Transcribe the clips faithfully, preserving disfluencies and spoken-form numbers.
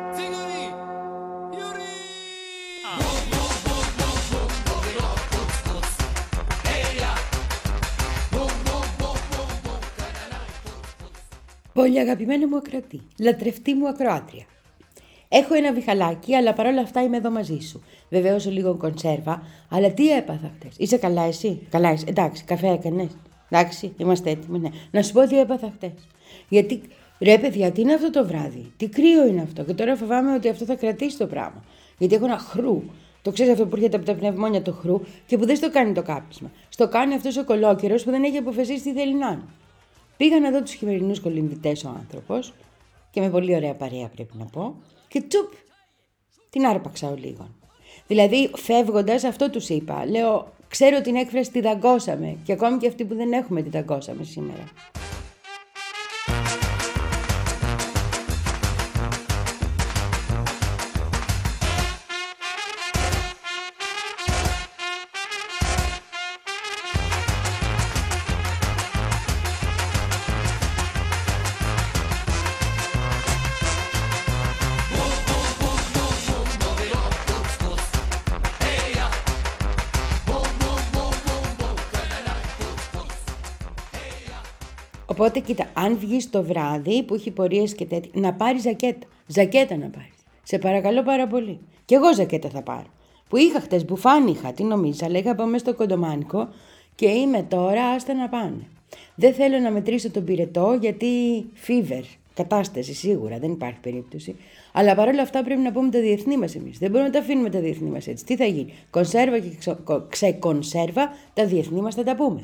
Πολύ αγαπημένο μου ακροατή, λατρευτή μου ακροάτρια. Έχω ένα βιχαλάκι, αλλά παρόλα αυτά είμαι εδώ μαζί σου. Βεβαίως λίγο κονσέρβα, αλλά τι έπαθα χτες. Είσαι καλά εσύ? Καλά εσύ. Εντάξει, καφέ έκανες? Εντάξει, είμαστε έτοιμοι, ναι. Να σου πω τι έπαθα χτες. Γιατί, ρε παιδιά, τι είναι αυτό το βράδυ? Τι κρύο είναι αυτό? Και τώρα φοβάμαι ότι αυτό θα κρατήσει το πράγμα. Γιατί έχω ένα χρου. Το ξέρεις αυτό που έρχεται από τα πνευμόνια το χρου και που δεν στο κάνει το κάπνισμα. Στο κάνει αυτός ο κολόκερος που δεν έχει αποφασίσει τι θέλει να είναι. Πήγα να δω τους χειμερινούς κολυμβητές ο άνθρωπος και με πολύ ωραία παρέα πρέπει να πω και τσουπ, την άρπαξα ο λίγον. Δηλαδή φεύγοντας αυτό τους είπα, λέω ξέρω την έκφραση τη δαγκώσαμε και ακόμη και αυτοί που δεν έχουμε τη δαγκώσαμε σήμερα. Οπότε κοίτα, αν βγεις το βράδυ που έχει πορείες και τέτοια, να πάρεις ζακέτα. Ζακέτα να πάρεις. Σε παρακαλώ πάρα πολύ. Κι εγώ ζακέτα θα πάρω. Που είχα χτες, μπουφάν είχα, τι νομίζεις, αλλά είχα πάμε στο κοντομάνικο και είμαι τώρα άστα να πάνε. Δεν θέλω να μετρήσω τον πυρετό γιατί fever, κατάσταση σίγουρα, δεν υπάρχει περίπτωση. Αλλά παρόλα αυτά πρέπει να πούμε τα διεθνή μας εμείς. Δεν μπορούμε να τα αφήνουμε τα διεθνή μας έτσι. Τι θα γίνει? Κονσέρβα και ξεκονσέρβα, τα διεθνή μας θα τα πούμε.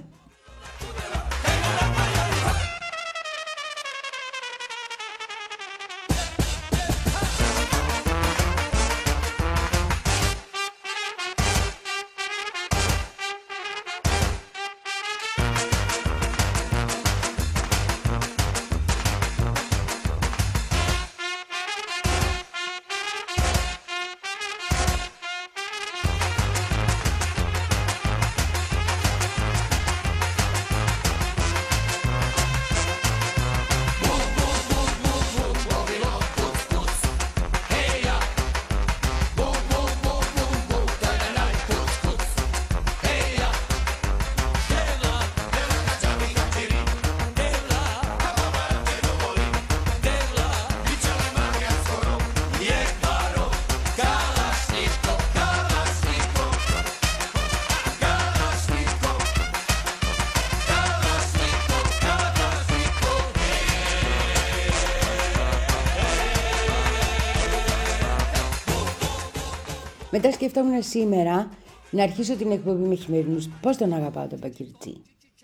Μετά σκεφτόμουν σήμερα να αρχίσω την εκπομπή με χειμερινούς. Πώς τον αγαπάω τον Μπακυρτζή.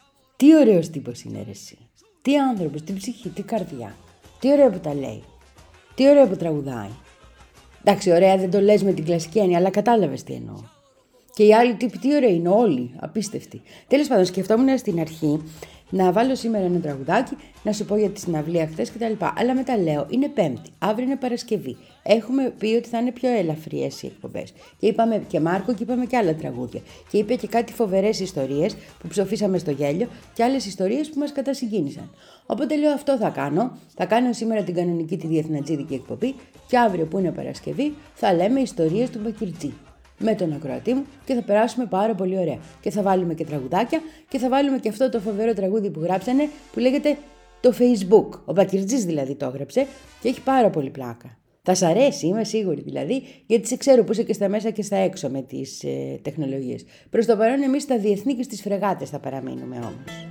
Τι ωραίος τύπος είναι ρε εσύ. Τι άνθρωπος, τι ψυχή, τι καρδιά. Τι ωραίο που τα λέει. Τι ωραίο που τραγουδάει. Εντάξει, ωραία δεν το λες με την κλασική έννοια, αλλά κατάλαβες τι εννοώ. Και οι άλλοι τύποι τι ωραία είναι, όλοι, απίστευτοι. Τέλος πάντων, σκεφτόμουν στην αρχή να βάλω σήμερα ένα τραγουδάκι, να σου πω για τη συναυλία χθες κτλ. Αλλά μετά λέω, είναι Πέμπτη, αύριο είναι Παρασκευή. Έχουμε πει ότι θα είναι πιο ελαφριές οι εκπομπές. Και είπαμε και Μάρκο και είπαμε και άλλα τραγούδια. Και είπε και κάτι φοβερές ιστορίες που ψοφήσαμε στο γέλιο και άλλες ιστορίες που μας κατασυγκίνησαν. Οπότε λέω αυτό θα κάνω. Θα κάνω σήμερα την κανονική τη διεθνατζίδικη εκπομπή και αύριο που είναι Παρασκευή θα λέμε ιστορίες του Μπακυρτζή. Με τον ακροατή μου και θα περάσουμε πάρα πολύ ωραία. Και θα βάλουμε και τραγουδάκια και θα βάλουμε και αυτό το φοβερό τραγούδι που γράψανε που λέγεται το Facebook. Ο Μπακυρτζής δηλαδή το έγραψε και έχει πάρα πολύ πλάκα. Θα σ' αρέσει, είμαι σίγουρη δηλαδή, γιατί σε ξέρω που είσαι και στα μέσα και στα έξω με τις ε, τεχνολογίες. Προς το παρόν εμείς στα διεθνή και στις φρεγάτες θα παραμείνουμε όμως.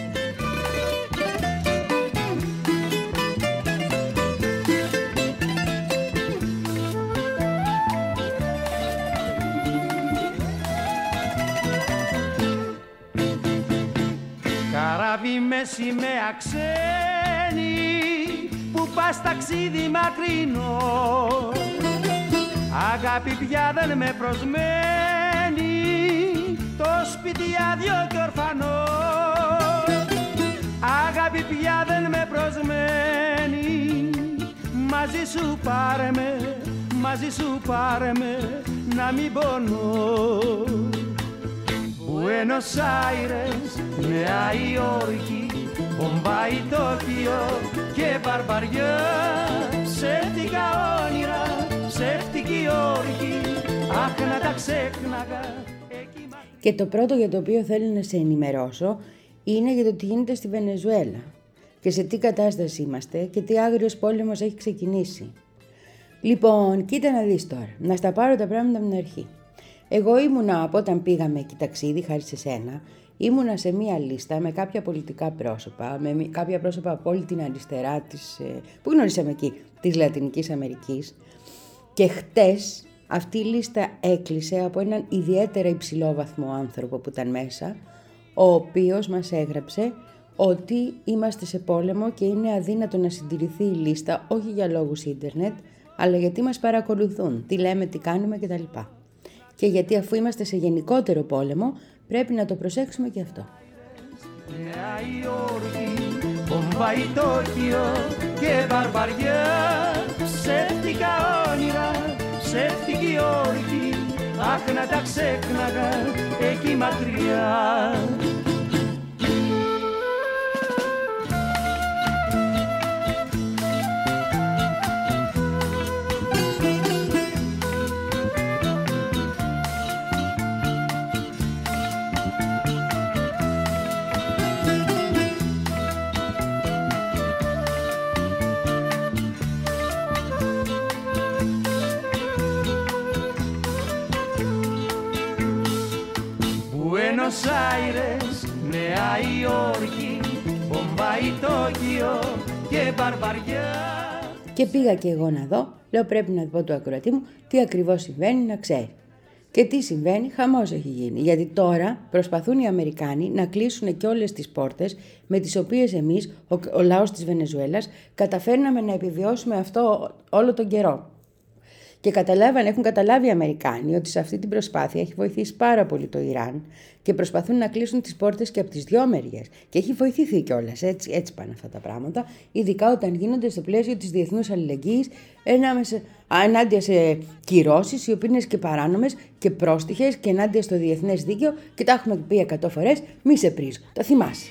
Καράβι με σημαία ξένη που πας ταξίδι μακρινό, αγάπη πια δεν με προσμένει, το σπίτι άδειο και ορφανό. Αγάπη πια δεν με προσμένει, μαζί σου πάρε με, μαζί σου πάρε με, να μην πονώ. Buenos Aires, Νέα Υόρκη, Μπομπάι, Τόκιο και Μπαρμπαριά, ψεύτικα όνειρα αχ να τα ξέχναγα. Και το πρώτο για το οποίο θέλω να σε ενημερώσω είναι για το τι γίνεται στη Βενεζουέλα και σε τι κατάσταση είμαστε και τι άγριος πόλεμος έχει ξεκινήσει. Λοιπόν, κοίτα να δεις τώρα, να στα πάρω τα πράγματα από την αρχή. Εγώ ήμουνα από όταν πήγαμε εκεί ταξίδι, χάρη σε σένα, ήμουνα σε μία λίστα με κάποια πολιτικά πρόσωπα, με κάποια πρόσωπα από όλη την αριστερά της, που γνωρίσαμε εκεί, της Λατινικής Αμερικής, και χτες αυτή η λίστα έκλεισε από έναν ιδιαίτερα υψηλόβαθμο άνθρωπο που ήταν μέσα, ο οποίος μας έγραψε ότι είμαστε σε πόλεμο και είναι αδύνατο να συντηρηθεί η λίστα, όχι για λόγους ίντερνετ, αλλά γιατί μας παρακολουθούν, τι λέμε, τι κάνουμε κτλ. Και γιατί αφού είμαστε σε γενικότερο πόλεμο, πρέπει να το προσέξουμε και αυτό. Νέα Υόρκη, Μπομπάι, Τόκιο και Βαρβαριά, ψεύτικα όνειρα, ψεύτικη όρκη, αχ να τα ξέχναγα εκεί μακριά. Buenos Aires, Νέα Υόρκη, Μπομπάι, Τόκιο και Βαρβαριά. Και πήγα και εγώ να δω, λέω πρέπει να πω του ακροατή μου τι ακριβώς συμβαίνει να ξέρει. Και τι συμβαίνει, χαμός έχει γίνει. Γιατί τώρα προσπαθούν οι Αμερικάνοι να κλείσουν και όλες τις πόρτες με τις οποίες εμείς, ο, ο λαός της Βενεζουέλας, καταφέρναμε να επιβιώσουμε αυτό όλο τον καιρό. Και καταλάβαν, έχουν καταλάβει οι Αμερικάνοι ότι σε αυτή την προσπάθεια έχει βοηθήσει πάρα πολύ το Ιράν και προσπαθούν να κλείσουν τις πόρτες και από τις δυο μεριές. Και έχει βοηθηθεί κιόλας, έτσι, έτσι πάνε αυτά τα πράγματα, ειδικά όταν γίνονται στο πλαίσιο της διεθνούς αλληλεγγύης ενάντια σε κυρώσεις, οι οποίες είναι και παράνομες και πρόστιχες και ενάντια στο διεθνές δίκαιο, και τα έχουμε πει εκατό φορές, μη σε πρίζω, τα θυμάσαι.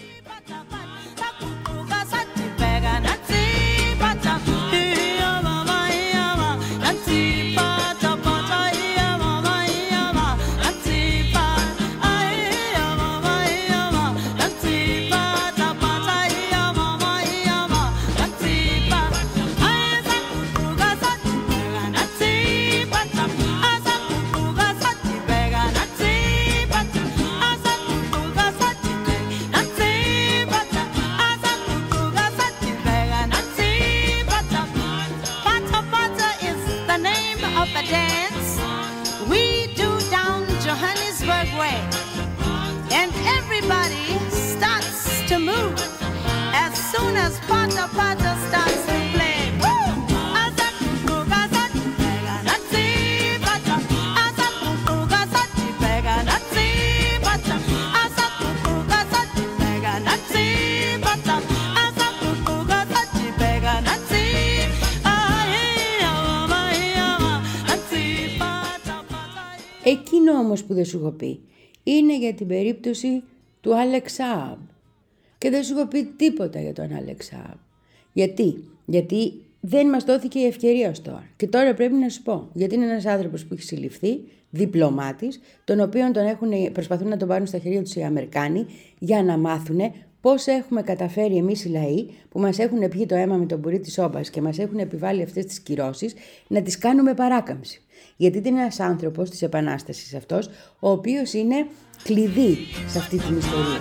Εκείνο όμως που δεν σου έχω πει είναι για την περίπτωση του Άλεξ Σαάμπ. Και δεν σου έχω πει τίποτα για τον Άλεξ Σαάμπ. Γιατί? Γιατί δεν μας δόθηκε η ευκαιρία ως τώρα. Και τώρα πρέπει να σου πω. Γιατί είναι ένας άνθρωπος που έχει συλληφθεί, διπλωμάτης, τον οποίον τον έχουν, προσπαθούν να τον πάρουν στα χέρια τους οι Αμερικάνοι για να μάθουν πώς έχουμε καταφέρει εμείς οι λαοί που μας έχουν πιει το αίμα με τον πουρί της όπας και μας έχουν επιβάλει αυτές τις κυρώσεις να τις κάνουμε παράκαμψη. Γιατί είναι ένας άνθρωπος της Επανάστασης αυτός, ο οποίος είναι κλειδί σε αυτή την ιστορία.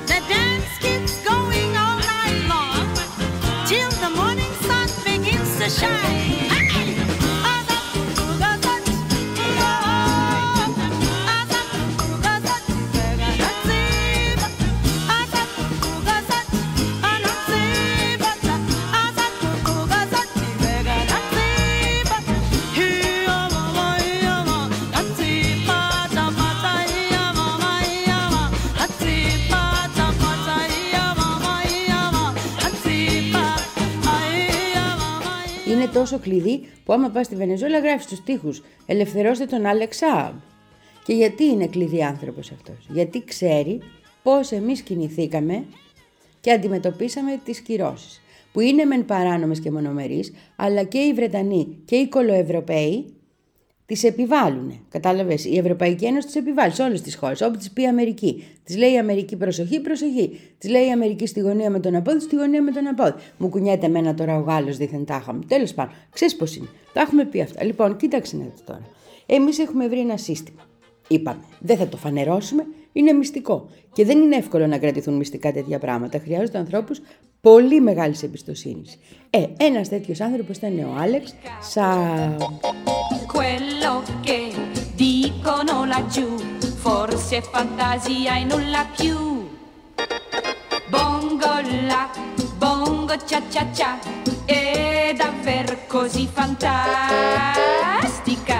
Είναι τόσο κλειδί που άμα πας στη Βενεζουέλα γράφεις τους στίχους «Ελευθερώστε τον Άλεξ Σαάμπ». Και γιατί είναι κλειδί άνθρωπος αυτός? Γιατί ξέρει πώς εμείς κινηθήκαμε και αντιμετωπίσαμε τις κυρώσεις, που είναι μεν παράνομες και μονομερείς, αλλά και οι Βρετανοί και οι κολοευρωπαίοι τις επιβάλλουν. Κατάλαβες, η Ευρωπαϊκή Ένωση τις επιβάλλει σε όλες τις χώρες. Όπου τις πει η Αμερική. Τις λέει η Αμερική προσοχή, προσοχή. Τις λέει η Αμερική στη γωνία με τον απόδη, στη γωνία με τον απόδη. Μου κουνιέται εμένα τώρα ο Γάλλος δίθεν τάχα μου. Τέλος πάντων, ξέρεις πώς είναι. Τα έχουμε πει αυτά. Λοιπόν, κοίταξε να δεις τώρα. Εμείς έχουμε βρει ένα σύστημα. Είπαμε, δεν θα το φανερώσουμε, είναι μυστικό. Και δεν είναι εύκολο να κρατηθούν μυστικά τέτοια πράγματα. Χρειάζονται ανθρώπους πολύ μεγάλης εμπιστοσύνης. Ε, ένας τέτοιος άνθρωπος ήταν ο Άλεξ Σα... Quello che dicono laggiù, forse è fantasia e nulla più. Bongo la, bongo cia cia cia, è davvero così fantastica.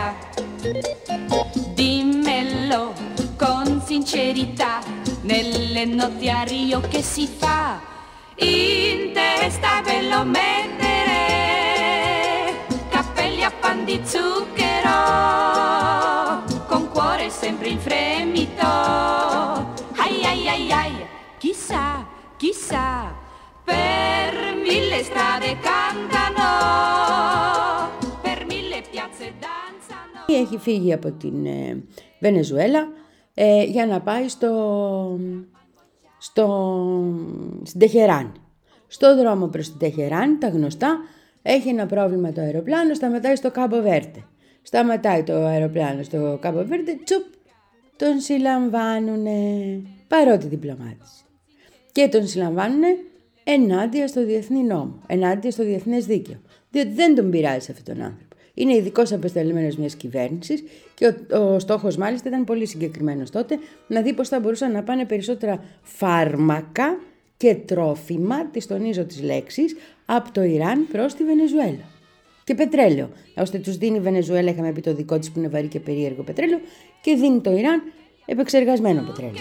Dimmelo con sincerità, nelle notti a Rio che si fa, in testa ve lo mettere, cappelli a pan di zucchero, con cuore sempre in fremito. Ai ai ai ai, chissà, chissà, per mille strade cantano, per mille piazze danzano. Έχει φύγει από την ε, Βενεζουέλα ε, για να πάει στο, στο, στην Τεχεράνη. Στο δρόμο προς την Τεχεράνη, τα γνωστά, έχει ένα πρόβλημα το αεροπλάνο, σταματάει στο Κάμπο Βέρτε. Σταματάει το αεροπλάνο στο Κάμπο Βέρτε, τσουπ, τον συλλαμβάνουνε, παρότι διπλωμάτης. Και τον συλλαμβάνουνε ενάντια στο διεθνή νόμο, ενάντια στο διεθνές δίκαιο. Διότι δεν τον πειράζει αυτόν τον άνθρωπο. Είναι ειδικός απεσταλμένος μιας κυβέρνησης και ο, ο στόχος μάλιστα ήταν πολύ συγκεκριμένος τότε, να δει πώς θα μπορούσαν να πάνε περισσότερα φάρμακα και τρόφιμα, τις τονίζω τις λέξεις, από το Ιράν προς τη Βενεζουέλα. Και πετρέλαιο, ώστε τους δίνει η Βενεζουέλα, είχαμε πει το δικό της που είναι βαρύ και περίεργο πετρέλαιο, και δίνει το Ιράν επεξεργασμένο πετρέλαιο.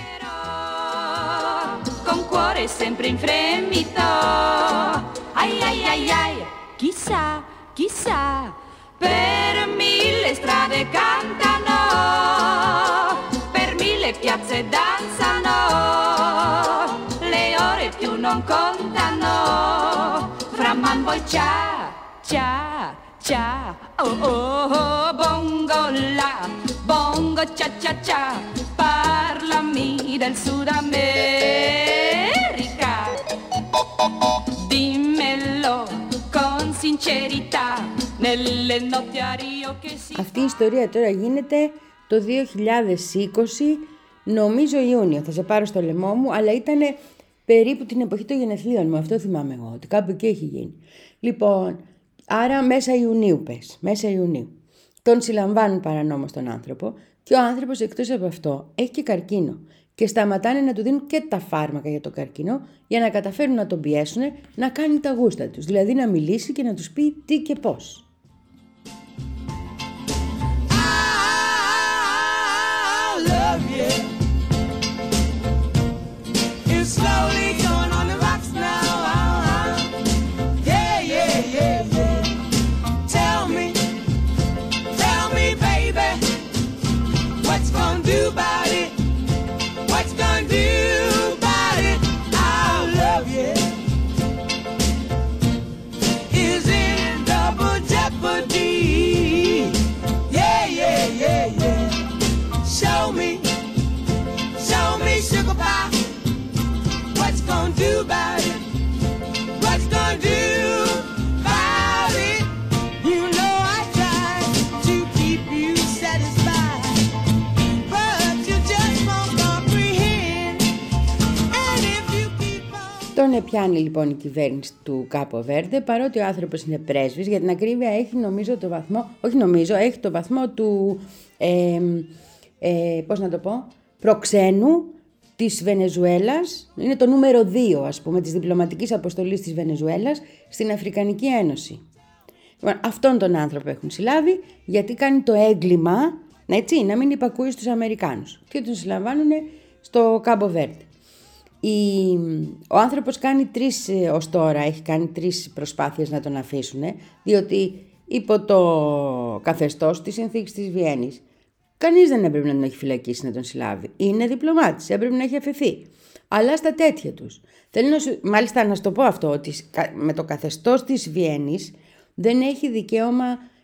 Con cuore sempre in fremito. Ai ai ai ai, chissà, chissà, per mille strade cantano, per mille piazze danzano, le ore più non contano, fra mambo e cia, cia, cia, oh oh oh, bongo la, bongo cia cia cia, parlami del Sud America, dimmelo con sincerità, nelle notti a Rio che si... Αυτή η ιστορία τώρα γίνεται το δύο χιλιάδες είκοσι, νομίζω Ιούνιο, θα σε πάρω στο λαιμό μου, αλλά ήταν περίπου την εποχή των γενεθλίων μου, αυτό θυμάμαι εγώ, ότι κάπου εκεί έχει γίνει. Λοιπόν, άρα μέσα Ιουνίου πες, μέσα Ιουνίου. Τον συλλαμβάνουν παρανόμως τον άνθρωπο και ο άνθρωπος εκτός από αυτό έχει και καρκίνο. Και σταματάνε να του δίνουν και τα φάρμακα για το καρκίνο για να καταφέρουν να τον πιέσουν να κάνει τα γούστα τους. Δηλαδή να μιλήσει και να τους πει τι και πώς. Τον πιάνει λοιπόν η κυβέρνηση του Κάπο Βέρντε, παρότι ο άνθρωπος είναι πρέσβης, για την ακρίβεια έχει νομίζω το βαθμό, όχι νομίζω, έχει το βαθμό του, ε, ε, πώς να το πω, προξένου της Βενεζουέλας, είναι το νούμερο δύο ας πούμε της διπλωματικής αποστολής της Βενεζουέλας στην Αφρικανική Ένωση. Λοιπόν, αυτόν τον άνθρωπο έχουν συλλάβει γιατί κάνει το έγκλημα, έτσι, να μην υπακούει στους Αμερικάνους και τον συλλαμβάνουν στο Κάμπο Βέρντε. Η... Ο άνθρωπος κάνει τρεις, ως τώρα έχει κάνει τρεις προσπάθειες να τον αφήσουν, διότι υπό το καθεστώς της συνθήκης της Βιέννης κανείς δεν έπρεπε να τον έχει φυλακίσει να τον συλλάβει. Είναι διπλωμάτης, έπρεπε να έχει αφαιθεί. Αλλά στα τέτοια τους. Θέλω να σου... Μάλιστα να σου το πω αυτό, ότι με το καθεστώς της Βιέννης δεν έχει δικαίωμα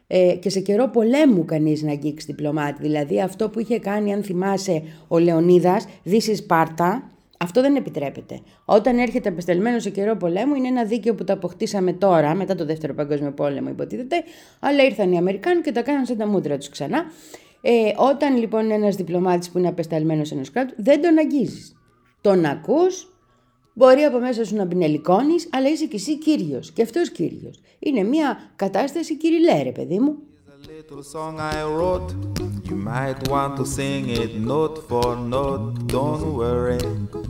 ε, και σε καιρό πολέμου κανείς να αγγίξει διπλωμάτη. Δηλαδή αυτό που είχε κάνει, αν θυμάσαι, ο Λεωνίδας, Δύση Σπάρτα, αυτό δεν επιτρέπεται. Όταν έρχεται απεσταλμένο σε καιρό πολέμου, είναι ένα δίκαιο που το αποκτήσαμε τώρα, μετά το Δεύτερο Παγκόσμιο Πόλεμο, υποτίθεται, αλλά ήρθαν οι Αμερικάνοι και τα κάναν σαν τα μούτρα τους ξανά. Ε, όταν λοιπόν ένας διπλωμάτης που είναι απεσταλμένος ενός κράτους, δεν τον αγγίζεις. Τον ακούς, μπορεί από μέσα σου να πινελικώνεις, αλλά είσαι κι εσύ κύριος. Και αυτός κύριος. Είναι μια κατάσταση κυριλέ, ρε παιδί μου. Little song I wrote, you might want to sing it note for note. Don't worry,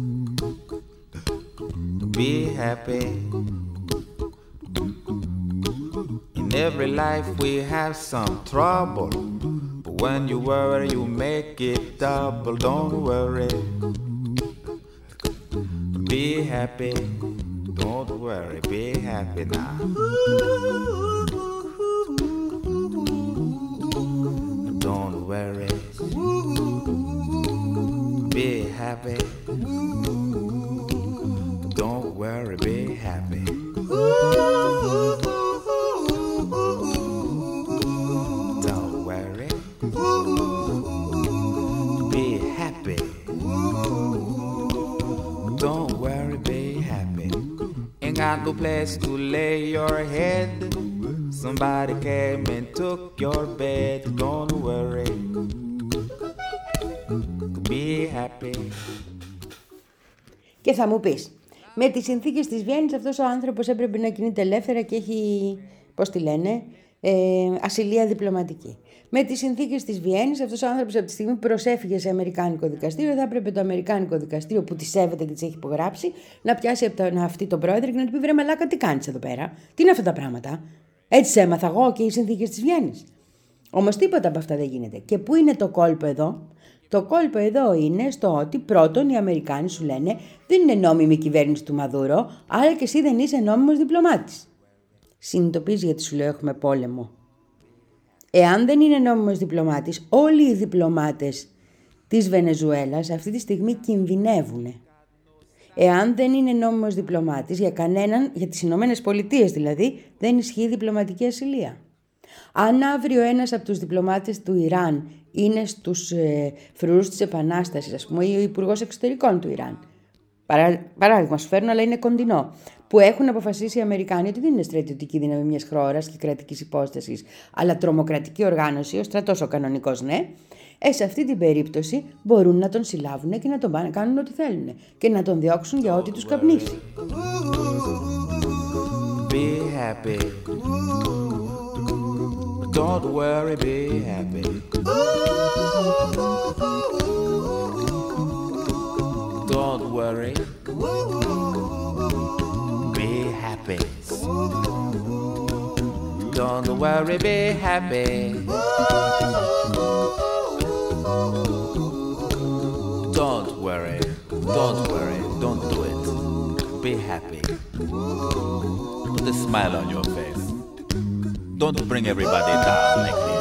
be happy. In every life we have some trouble, but when you worry you make it double. Don't worry, be happy. Don't worry, be happy now. Don't worry, be happy. Don't worry, be happy. Don't worry, be happy. Don't worry, be happy. Ain't got no place to lay your head. Somebody came and took your bed. Don't worry, be happy. Και θα μου πεις, με τις συνθήκες της Βιέννης αυτός ο άνθρωπος έπρεπε να κινείται ελεύθερα και έχει, πώς τη λένε, ε, ασυλία διπλωματική. Με τις συνθήκες της Βιέννης αυτός ο άνθρωπος από τη στιγμή που προσέφυγε σε αμερικάνικο δικαστήριο, θα έπρεπε το αμερικάνικο δικαστήριο που τη σέβεται και της έχει υπογράψει να πιάσει από τον αυτή τον πρόεδρο και να του πει: βρε μαλάκα, τι κάνεις εδώ πέρα, τι είναι αυτά τα πράγματα. Έτσι σε έμαθα εγώ και οι συνθήκες της Βιέννης. Όμως τίποτα από αυτά δεν γίνεται. Και πού είναι το κόλπο εδώ? Το κόλπο εδώ είναι στο ότι πρώτον οι Αμερικάνοι σου λένε δεν είναι νόμιμη η κυβέρνηση του Μαδούρο, αλλά και εσύ δεν είσαι νόμιμος διπλωμάτης. Συνειδητοποιείς γιατί σου λέω έχουμε πόλεμο. Εάν δεν είναι νόμιμος διπλωμάτης, όλοι οι διπλωμάτες της Βενεζουέλας αυτή τη στιγμή κινδυνεύουν. Εάν δεν είναι νόμιμος διπλωμάτης, για κανέναν, για τις Ηνωμένες Πολιτείες δηλαδή, δεν ισχύει διπλωματική ασυλία. Αν αύριο ένας από τους διπλωμάτες του Ιράν είναι στους ε, φρουρούς της Επανάστασης, ας πούμε, ή ο Υπουργός Εξωτερικών του Ιράν, παρά, παράδειγμα σου φέρνω, αλλά είναι κοντινό, που έχουν αποφασίσει οι Αμερικάνοι ότι δεν είναι στρατιωτική δύναμη μιας χώρας και κρατικής υπόστασης, αλλά τρομοκρατική οργάνωση, ο στρατός ο κανονικός, ναι, ε, σε αυτή την περίπτωση μπορούν να τον συλλάβουν και να τον πάνε, κάνουν ό,τι θέλουν και να τον διώξουν για ό,τι τους καπνίσει. Be happy. Don't worry, be happy. Don't worry, be happy. Don't worry, be happy. Don't worry, don't worry, don't do it. Be happy. Put a smile on your face. Don't bring everybody down like this.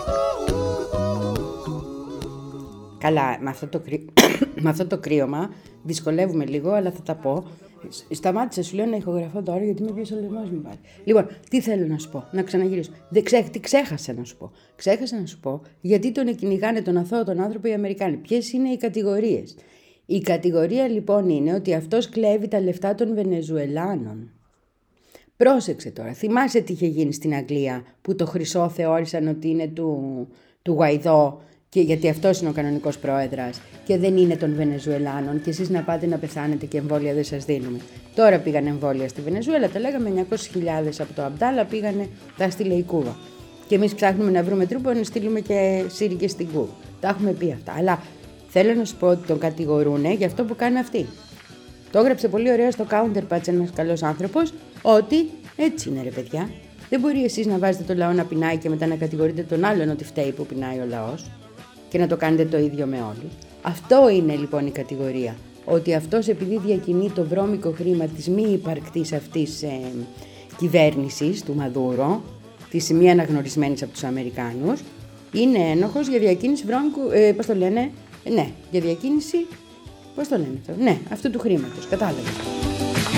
Καλά, με αυτό, το κρύ... με αυτό το κρύωμα δυσκολεύουμε λίγο, αλλά θα τα πω. Σταμάτησα, σου λέω, να ηχογραφώ τώρα γιατί με πιέζει ο λαιμός μου πάλι. Λοιπόν, τι θέλω να σου πω, να ξαναγυρίσω. Δεν ξέ... Τι ξέχασα να σου πω. Ξέχασα να σου πω γιατί τον κυνηγάνε τον αθώο τον άνθρωπο οι Αμερικάνοι. Ποιες είναι οι κατηγορίες? Η κατηγορία λοιπόν είναι ότι αυτός κλέβει τα λεφτά των Βενεζουελάνων. Πρόσεξε τώρα, θυμάσαι τι είχε γίνει στην Αγγλία που το χρυσό θεώρησαν ότι είναι του, του Γουαϊδό και γιατί αυτός είναι ο κανονικός πρόεδρας και δεν είναι των Βενεζουελάνων και εσείς να πάτε να πεθάνετε και εμβόλια δεν σας δίνουμε. Τώρα πήγαν εμβόλια στη Βενεζουέλα, τα λέγαμε εννιακόσιες χιλιάδες από το Αμπτάλα πήγανε, τα στείλε η Κούβα. Και εμείς ψάχνουμε να βρούμε τρόπο να στείλουμε και σύρικες στην Κούβα. Τα έχουμε πει αυτά. Αλλά θέλω να σου πω ότι τον κατηγορούν για αυτό που κάνει αυτή. Το έγραψε πολύ ωραία στο Counterpunch ένας καλός άνθρωπος ότι έτσι είναι ρε παιδιά. Δεν μπορεί εσείς να βάζετε το λαό να πεινάει και μετά να κατηγορείτε τον άλλον ότι φταίει που πεινάει ο λαός και να το κάνετε το ίδιο με όλους. Αυτό είναι λοιπόν η κατηγορία. Ότι αυτός επειδή διακινεί το βρώμικο χρήμα της μη υπαρκτής αυτής ε, κυβέρνησης του Μαδούρο, της μη αναγνωρισμένης από τους Αμερικάνους, είναι ένοχος για διακίνηση βρώμικου, ε, πώς το λένε, ναι, για διακίνηση, πώς το λένε αυτό, ναι, αυτού του χρήματος, κατάλαβες.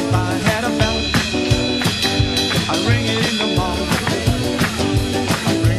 I ring it in the morning. I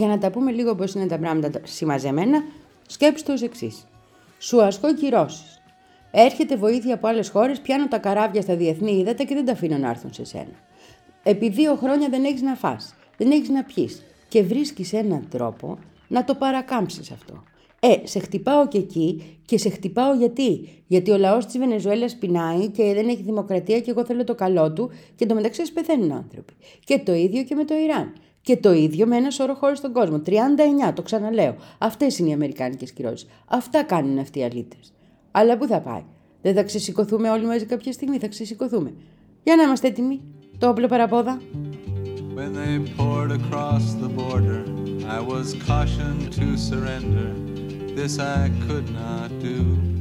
για να τα πούμε λίγο πώς είναι τα πράγματα συμμαζεμένα, σκέψου το ως εξής. Σου ασκώ κυρώσεις. Έρχεται βοήθεια από άλλες χώρες, πιάνω τα καράβια στα διεθνή ύδατα και δεν τα αφήνω να έρθουν σε σένα. Επί δύο χρόνια δεν έχεις να φας, δεν έχεις να πιείς και βρίσκεις έναν τρόπο να το παρακάμψεις αυτό. Ε, σε χτυπάω και εκεί και σε χτυπάω γιατί. Γιατί ο λαός της Βενεζουέλας πεινάει και δεν έχει δημοκρατία και εγώ θέλω το καλό του και το μεταξύ πεθαίνουν άνθρωποι. Και το ίδιο και με το Ιράν. Και το ίδιο με ένα σώρο χώρες στον κόσμο. τριάντα εννιά, το ξαναλέω. Αυτές είναι οι αμερικάνικες κυρώσεις. Αυτά κάνουν αυτοί οι αλήτες. Αλλά πού θα πάει? Δεν θα ξεσηκωθούμε όλοι μαζί κάποια στιγμή? Θα ξεσηκωθούμε. Για να είμαστε έτοιμοι. Το όπλο παραπόδα. When they poured across the border, I was cautioned to surrender. This I could not do.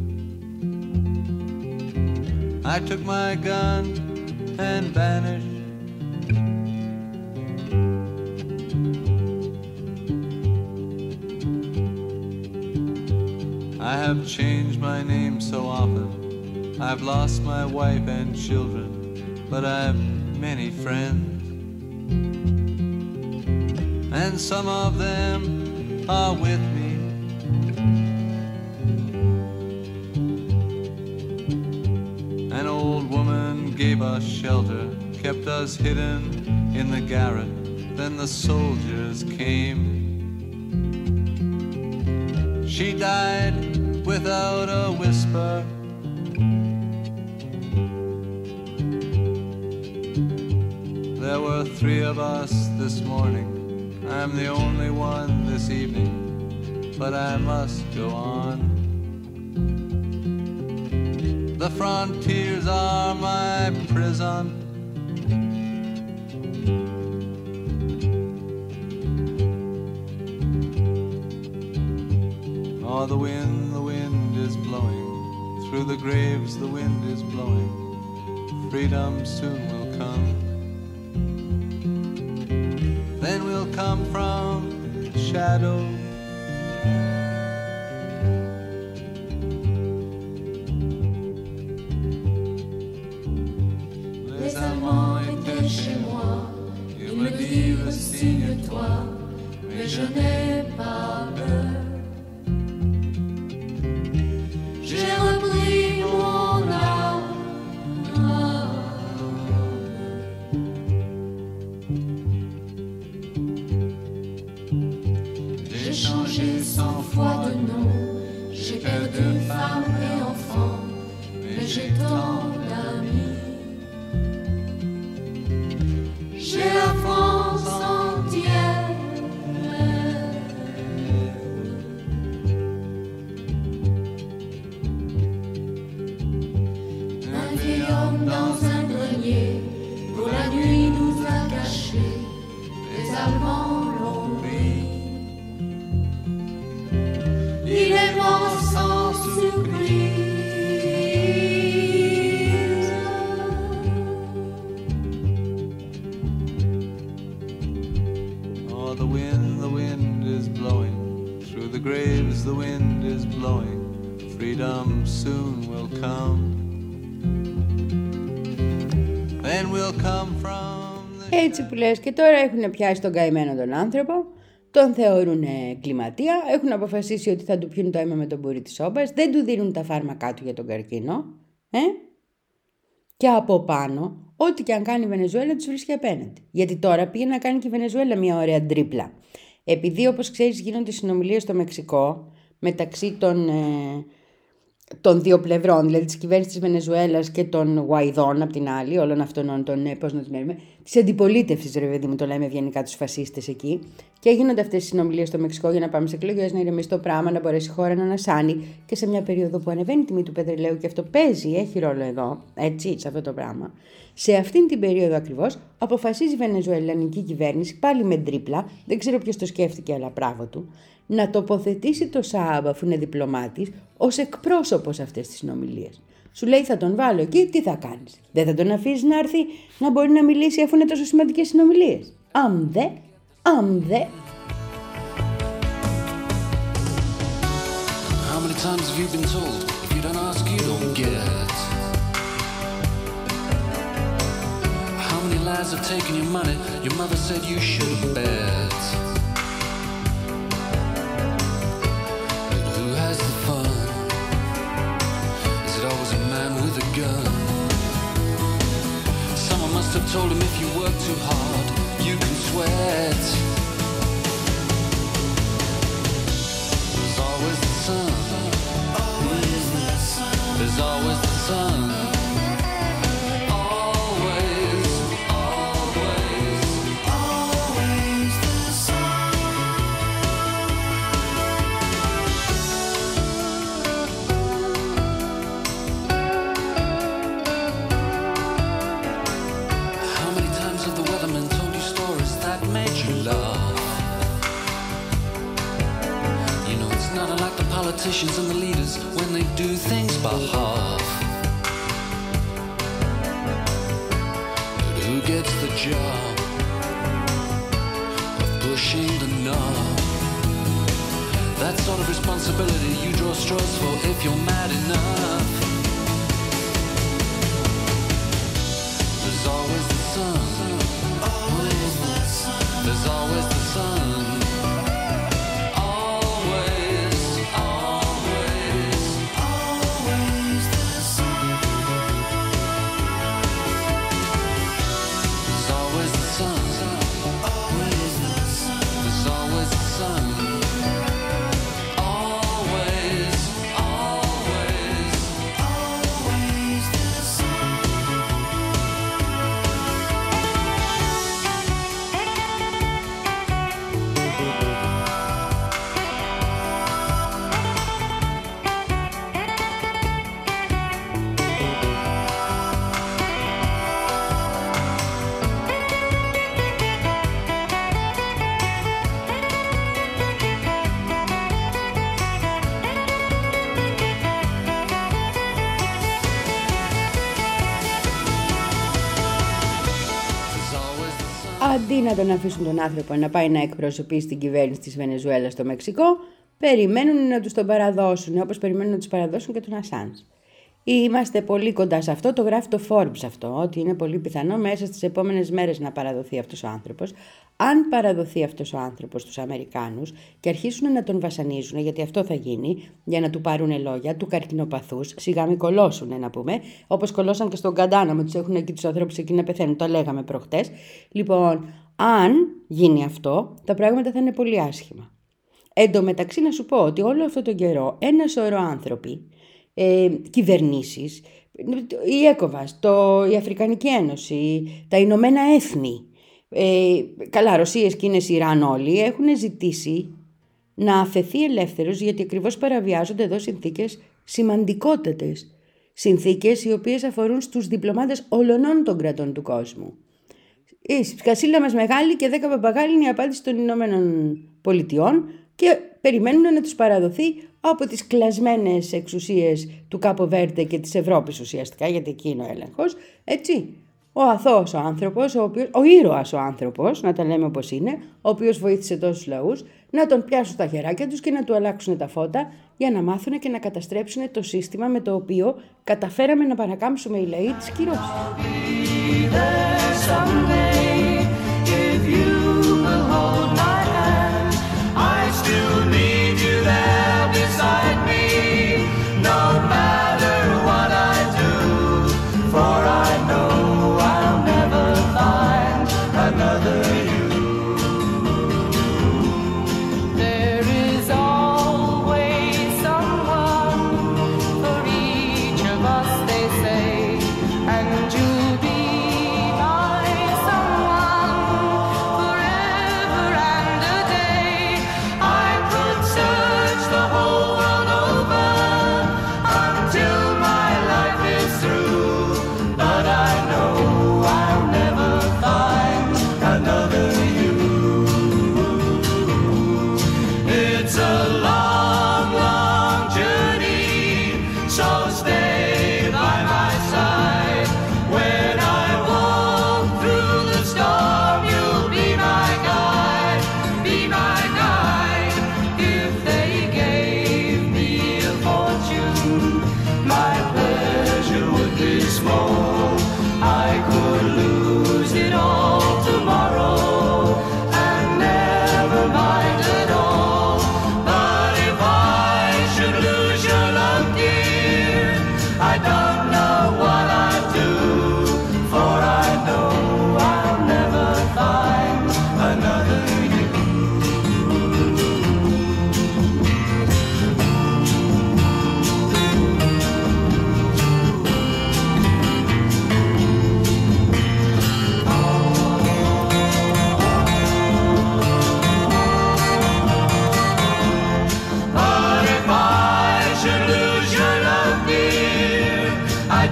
I took my gun and vanished. I have changed my name so often. I've lost my wife and children, but I've many friends. And some of them are with me. An old woman gave us shelter, kept us hidden in the garret. Then the soldiers came. She died without a whisper. There were three of us this morning. I'm the only one this evening, but I must go on. The frontiers are my prison. Oh, the wind, the wind is blowing. Through the graves the wind is blowing. Freedom soon will come. Then we'll come from shadow. Les amants étaient chez moi, ils me disent signe-toi, mais je n'ai pas peur. J'ai repris mon âme. J'ai changé cent fois de nom, j'ai perdu femme et enfant, mais j'ai tant d'amis. J'ai la France entière. Un vieil homme dans un grenier, pour la nuit nous a cachés, les Allemands l'ont pris. Il est mort sans surprise. Oh, the wind, the wind is blowing. Through the graves the wind is blowing. Freedom soon will come. Then we'll come from the... Έτσι που λες, και τώρα έχουν πιάσει τον καημένο τον άνθρωπο, τον θεωρούν κλιματία, έχουν αποφασίσει ότι θα του πιούν το αίμα με τον μπουρί της σόμπας, δεν του δίνουν τα φάρμακά του για τον καρκίνο, ε? Και από πάνω, ό,τι και αν κάνει η Βενεζουέλα τους βρίσκει απέναντι. Γιατί τώρα πήγε να κάνει και η Βενεζουέλα μια ωραία τρίπλα. Επειδή όπως ξέρεις γίνονται συνομιλίες στο Μεξικό μεταξύ των... Ε, των δύο πλευρών, δηλαδή της κυβέρνησης της Βενεζουέλας και των Γουαϊδών απ' την άλλη, όλων αυτών των, πώς να τους μέρουμε, της αντιπολίτευσης, ρε παιδί μου, το λέμε ευγενικά, τους φασίστες εκεί. Και γίνονται αυτές οι συνομιλίες στο Μεξικό για να πάμε σε εκλογές, να ηρεμήσει το πράγμα, να μπορέσει η χώρα να ανασάνει. Και σε μια περίοδο που ανεβαίνει η τιμή του πετρελαίου, και αυτό παίζει, έχει ρόλο εδώ, έτσι, σε αυτό το πράγμα. Σε αυτήν την περίοδο ακριβώς αποφασίζει η βενεζουελανική κυβέρνηση, πάλι με τρίπλα, δεν ξέρω ποιος το σκέφτηκε, αλλά μπράβο του, να τοποθετήσει το Σάαβ, αφού είναι διπλωμάτης, ως εκπρόσωπος αυτές τις συνομιλίες. Σου λέει θα τον βάλω εκεί, τι θα κάνεις? Δεν θα τον αφήσεις να έρθει να μπορεί να μιλήσει αφού είναι τόσο σημαντικές συνομιλίες? Αν δε, αν δε. How many times have you been told if you don't ask you don't get? How many lies have taken your money? Your mother said you shouldn't bet. told him if you work too hard, you can sweat. There's always the sun. Always the sun. There's always the sun. Always, always, always the sun. How many times have the weathermen told you stories that made you laugh? You know, it's not unlike the politicians and the leaders when they do things by half. But who gets the job of pushing the knob? That sort of responsibility you draw straws for if you're mad enough. There's always the sun. Always the sun. There's always the sun. Always, always, always the sun. There's always the sun. Always the sun. There's always the sun. Always, always, always the sun. Αντί να τον αφήσουν τον άνθρωπο να πάει να εκπροσωπήσει την κυβέρνηση της Βενεζουέλας στο Μεξικό, περιμένουν να τους τον παραδώσουν, όπως περιμένουν να τους παραδώσουν και τον Ασάνζ. Είμαστε πολύ κοντά σε αυτό, το γράφει το Forbes αυτό, ότι είναι πολύ πιθανό μέσα στις επόμενες μέρες να παραδοθεί αυτός ο άνθρωπος. Αν παραδοθεί αυτός ο άνθρωπος στους Αμερικάνους και αρχίσουν να τον βασανίζουν, γιατί αυτό θα γίνει, για να του πάρουν λόγια, του καρκινοπαθούς, σιγά μη κολώσουν να πούμε, όπως κολώσαν και στον Καντάνα, με τους έχουν εκεί τους ανθρώπους εκεί να πεθαίνουν, το λέγαμε προχτές. Λοιπόν, αν γίνει αυτό, τα πράγματα θα είναι πολύ άσχημα. Εν τω μεταξύ να σου πω ότι όλο αυτό τον καιρό ένα σωρό άνθρωποι, Ε, κυβερνήσεις, η ΕΚΟΒΑΣ, το, η Αφρικανική Ένωση, τα Ηνωμένα Έθνη, ε, καλά Ρωσίες, Κίνες, Ιράν όλοι έχουν ζητήσει να αφαιθεί ελεύθερος, γιατί ακριβώς παραβιάζονται εδώ συνθήκες σημαντικότατες, συνθήκες οι οποίες αφορούν στους διπλωμάτες όλων των κρατών του κόσμου. Η σκασίλα μας μεγάλη και δέκα παπαγάλοι είναι η απάντηση των Ηνωμένων Πολιτειών και περιμένουν να τους παραδοθεί από τις κλασμένες εξουσίες του Κάπο Βέρντε και της Ευρώπης ουσιαστικά, γιατί εκεί είναι ο έλεγχος, έτσι. Ο αθώος ο άνθρωπος, ο, οποίος, ο ήρωας ο άνθρωπος, να τα λέμε όπως είναι, ο οποίος βοήθησε τόσους λαούς, να τον πιάσουν στα χεράκια τους και να του αλλάξουν τα φώτα για να μάθουν και να καταστρέψουν το σύστημα με το οποίο καταφέραμε να παρακάμψουμε οι λαοί της κυρώσης. So stay by my side when I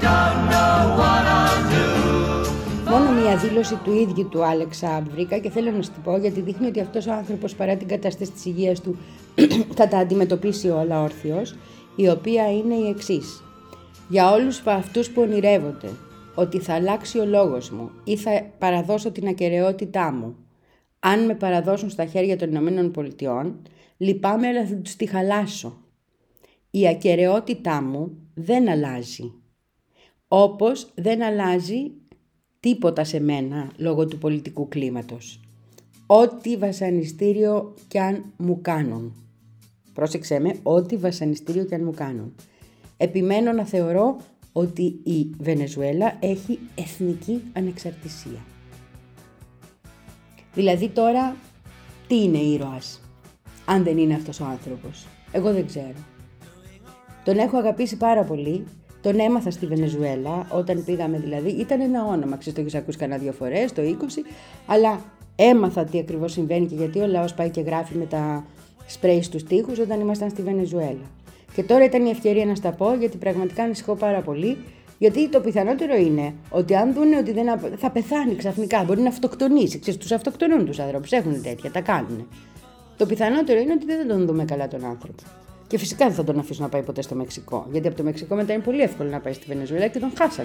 Μόνο μία δήλωση του ίδιου του Άλεξ Σαάμπ βρήκα και θέλω να σου την πω, γιατί δείχνει ότι αυτός ο άνθρωπος, παρά την κατάσταση της υγείας του, θα τα αντιμετωπίσει όλα όρθιος, η οποία είναι η εξής. Για όλους αυτούς που ονειρεύονται ότι θα αλλάξει ο λόγος μου ή θα παραδώσω την ακεραιότητά μου, αν με παραδώσουν στα χέρια των Ηνωμένων Πολιτειών, λυπάμαι, αλλά θα τους τη χαλάσω. Η ακεραιότητά μου δεν αλλάζει. Όπως δεν αλλάζει τίποτα σε μένα λόγω του πολιτικού κλίματος. Ό,τι βασανιστήριο κι αν μου κάνουν. Πρόσεξέ με, ό,τι βασανιστήριο κι αν μου κάνουν. Επιμένω να θεωρώ ότι η Βενεζουέλα έχει εθνική ανεξαρτησία. Δηλαδή τώρα, τι είναι ήρωας, αν δεν είναι αυτός ο άνθρωπος? Εγώ δεν ξέρω. Τον έχω αγαπήσει πάρα πολύ. Τον έμαθα στη Βενεζουέλα, όταν πήγαμε δηλαδή, ήταν ένα όνομα, ξέρεις, το έχεις ακούσει κανένα δύο φορές, το είκοσι, αλλά έμαθα τι ακριβώς συμβαίνει και γιατί ο λαός πάει και γράφει με τα σπρέι στους τοίχους όταν ήμασταν στη Βενεζουέλα. Και τώρα ήταν η ευκαιρία να στα πω, γιατί πραγματικά ανησυχώ πάρα πολύ, γιατί το πιθανότερο είναι ότι αν δούνε ότι δεν θα πεθάνει ξαφνικά, μπορεί να αυτοκτονήσει, ξέρεις, τους αυτοκτονούν τους άνθρωπους, έχουν τέτοια, τα κάνουν. Το πιθανότερο είναι ότι δεν θα τον δούμε καλά τον άνθρωπο. Και φυσικά δεν θα τον αφήσουν να πάει ποτέ στο Μεξικό, γιατί από το Μεξικό μετά είναι πολύ εύκολο να πάει στη Βενεζουέλα και τον χάσανε.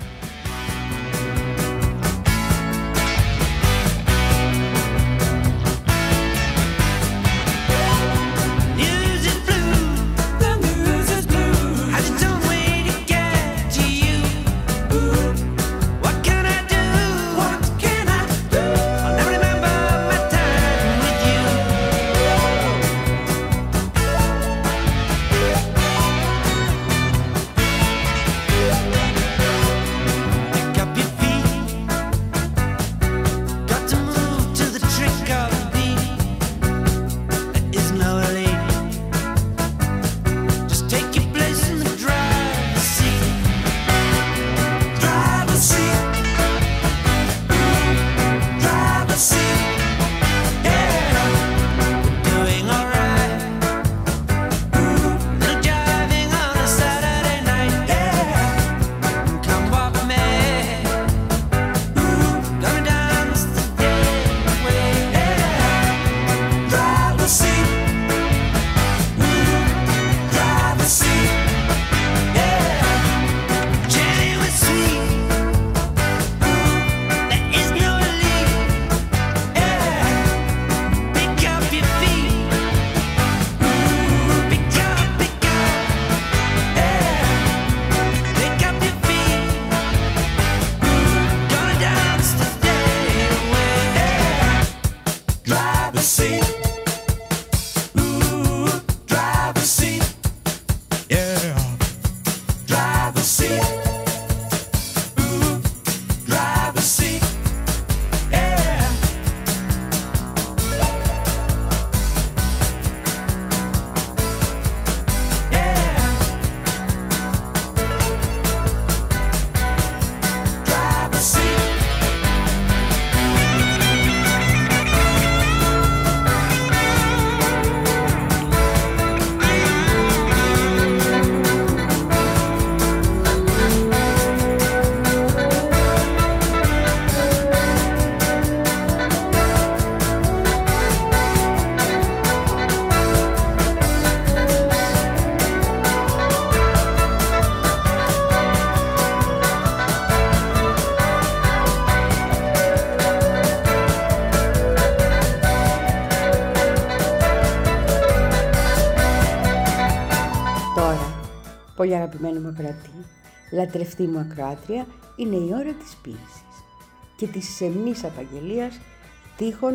Πολύ αγαπημένη μου ακροατή, λατρευτή μου ακροάτρια, είναι η ώρα της ποίησης και της σεμνής απαγγελίας τείχων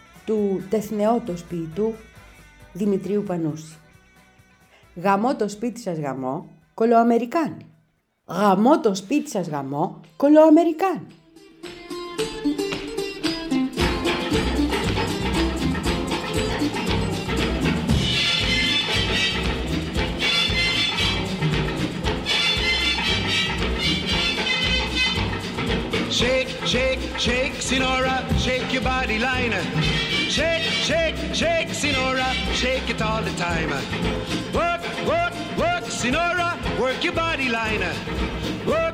του τεθνεώτος ποιητού Δημητρίου Πανούση. Γαμώ το σπίτι σας γαμώ, κολοαμερικάνοι. Γαμώ το σπίτι σας γαμώ, κολοαμερικάνοι. Shake, shake, shake, Sinora, shake your body line. Shake, shake, shake, Sinora, shake it all the time. Work, work, work, Sinora, work your body line. Work,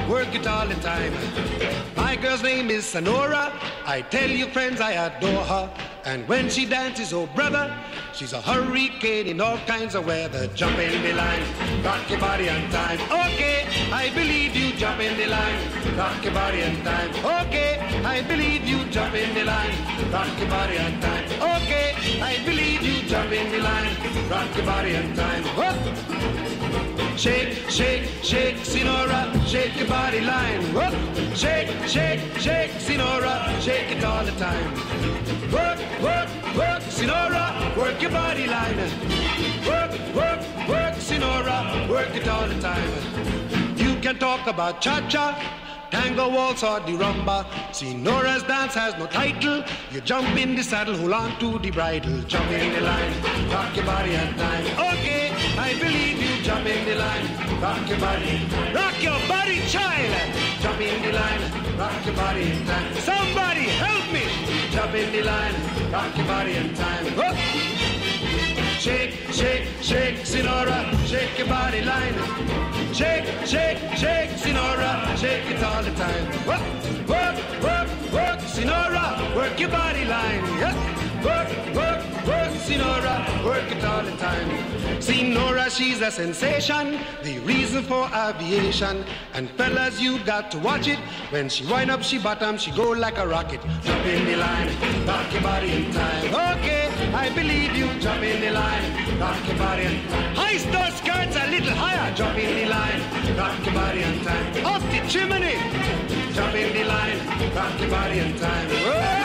work it all the time. My girl's name is Sonora. I tell you, friends, I adore her. And when she dances, oh brother, she's a hurricane in all kinds of weather. Jump in the line, rock your body on time. Okay, I believe you, jump in the line, rock your body on time. Okay, I believe you, jump in the line, rock your body on time. Okay, I believe you, jump in the line, rock your body on time. Whoop. Shake, shake, shake, Sinora, shake your body line. Whoop. Shake, shake, shake, Sinora, shake it all the time. Work, work, work, Sinora, work your body line. Work, work, work, Sinora, work it all the time. You can talk about cha-cha, tango, waltz or the rumba. Sinora's dance has no title. You jump in the saddle, hold on to the bridle. Jump in the line, rock your body on time. Okay, I believe you, jump in the line, rock your body. Rock your body, child. Jump in the line, rock your body in time. Somebody help me. Jump in the line, rock your body in time. Whoop. Shake, shake, shake, Sinora, shake your body line. Shake, shake, shake, Sinora, shake it all the time. Work, work, work, work, Sinora, work your body line. Yes. Work, work, work, Sinora, work it all the time. Sinora, she's a sensation, the reason for aviation. And fellas, you got to watch it. When she wind up, she bottom, she go like a rocket. Jump in the line, rock your body in time. Okay, I believe you, jump in the line, rock your body in time. Hoist those skirts a little higher, jump in the line, rock your body in time. Off the chimney, jump in the line, rock your body in time. Whoa.